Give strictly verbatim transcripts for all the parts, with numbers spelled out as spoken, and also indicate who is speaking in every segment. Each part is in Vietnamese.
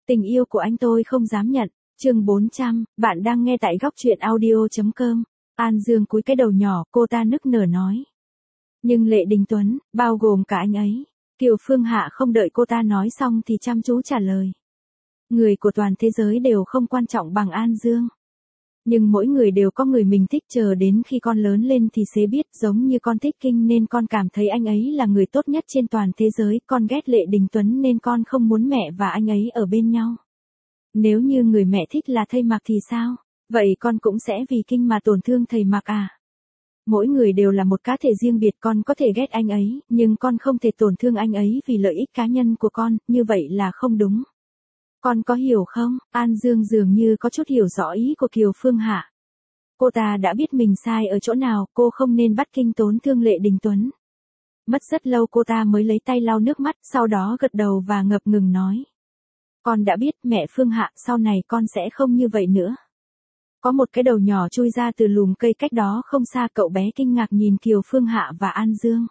Speaker 1: Tình yêu của anh tôi không dám nhận. Chương bốn trăm, bạn đang nghe tại góc truyện audio chấm com. An Dương cúi cái đầu nhỏ, cô ta nức nở nói. Nhưng Lệ Đình Tuấn, bao gồm cả anh ấy. Kiều Phương Hạ không đợi cô ta nói xong thì chăm chú trả lời. Người của toàn thế giới đều không quan trọng bằng An Dương. Nhưng mỗi người đều có người mình thích, chờ đến khi con lớn lên thì sẽ biết, giống như con thích Kinh nên con cảm thấy anh ấy là người tốt nhất trên toàn thế giới, con ghét Lệ Đình Tuấn nên con không muốn mẹ và anh ấy ở bên nhau. Nếu như người mẹ thích là thầy Mạc thì sao? Vậy con cũng sẽ vì Kinh mà tổn thương thầy Mạc à? Mỗi người đều là một cá thể riêng biệt, con có thể ghét anh ấy, nhưng con không thể tổn thương anh ấy vì lợi ích cá nhân của con, như vậy là không đúng. Con có hiểu không? An Dương dường như có chút hiểu rõ ý của Kiều Phương Hạ. Cô ta đã biết mình sai ở chỗ nào, cô không nên bắt Kinh tổn thương Lệ Đình Tuấn. Mất rất lâu cô ta mới lấy tay lau nước mắt, sau đó gật đầu và ngập ngừng nói. Con đã biết mẹ Phương Hạ, sau này con sẽ không như vậy nữa. Có một cái đầu nhỏ chui ra từ lùm cây cách đó không xa, cậu bé kinh ngạc nhìn Kiều Phương Hạ và An Dương.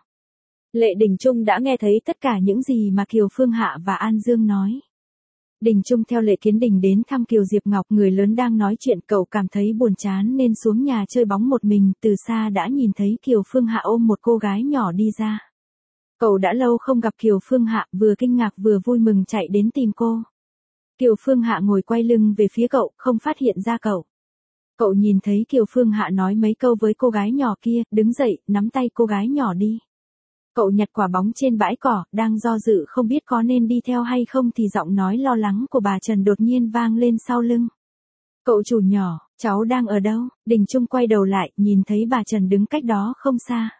Speaker 1: Lệ Đình Trung đã nghe thấy tất cả những gì mà Kiều Phương Hạ và An Dương nói. Đình Trung theo Lệ Kiến Đình đến thăm Kiều Diệp Ngọc, người lớn đang nói chuyện, cậu cảm thấy buồn chán nên xuống nhà chơi bóng một mình, từ xa đã nhìn thấy Kiều Phương Hạ ôm một cô gái nhỏ đi ra. Cậu đã lâu không gặp Kiều Phương Hạ, vừa kinh ngạc vừa vui mừng chạy đến tìm cô. Kiều Phương Hạ ngồi quay lưng về phía cậu, không phát hiện ra cậu. Cậu nhìn thấy Kiều Phương Hạ nói mấy câu với cô gái nhỏ kia, đứng dậy, nắm tay cô gái nhỏ đi. Cậu nhặt quả bóng trên bãi cỏ, đang do dự không biết có nên đi theo hay không thì giọng nói lo lắng của bà Trần đột nhiên vang lên sau lưng. Cậu chủ nhỏ, cháu đang ở đâu? Đình Trung quay đầu lại, nhìn thấy bà Trần đứng cách đó không xa.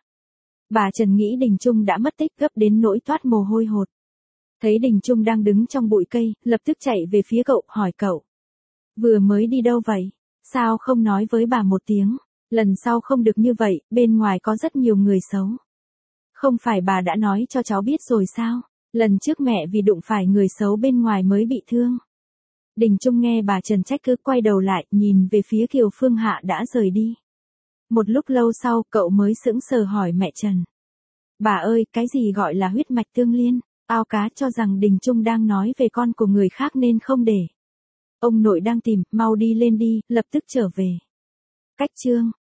Speaker 1: Bà Trần nghĩ Đình Trung đã mất tích, gấp đến nỗi toát mồ hôi hột. Thấy Đình Trung đang đứng trong bụi cây, lập tức chạy về phía cậu, hỏi cậu. Vừa mới đi đâu vậy? Sao không nói với bà một tiếng? Lần sau không được như vậy, bên ngoài có rất nhiều người xấu. Không phải bà đã nói cho cháu biết rồi sao? Lần trước mẹ vì đụng phải người xấu bên ngoài mới bị thương. Đình Trung nghe bà Trần trách cứ quay đầu lại, nhìn về phía Kiều Phương Hạ đã rời đi. Một lúc lâu sau, cậu mới sững sờ hỏi mẹ Trần. Bà ơi, cái gì gọi là huyết mạch tương liên? Ao cá cho rằng Đình Trung đang nói về con của người khác nên không để. Ông nội đang tìm, mau đi lên đi, lập tức trở về. Cách chương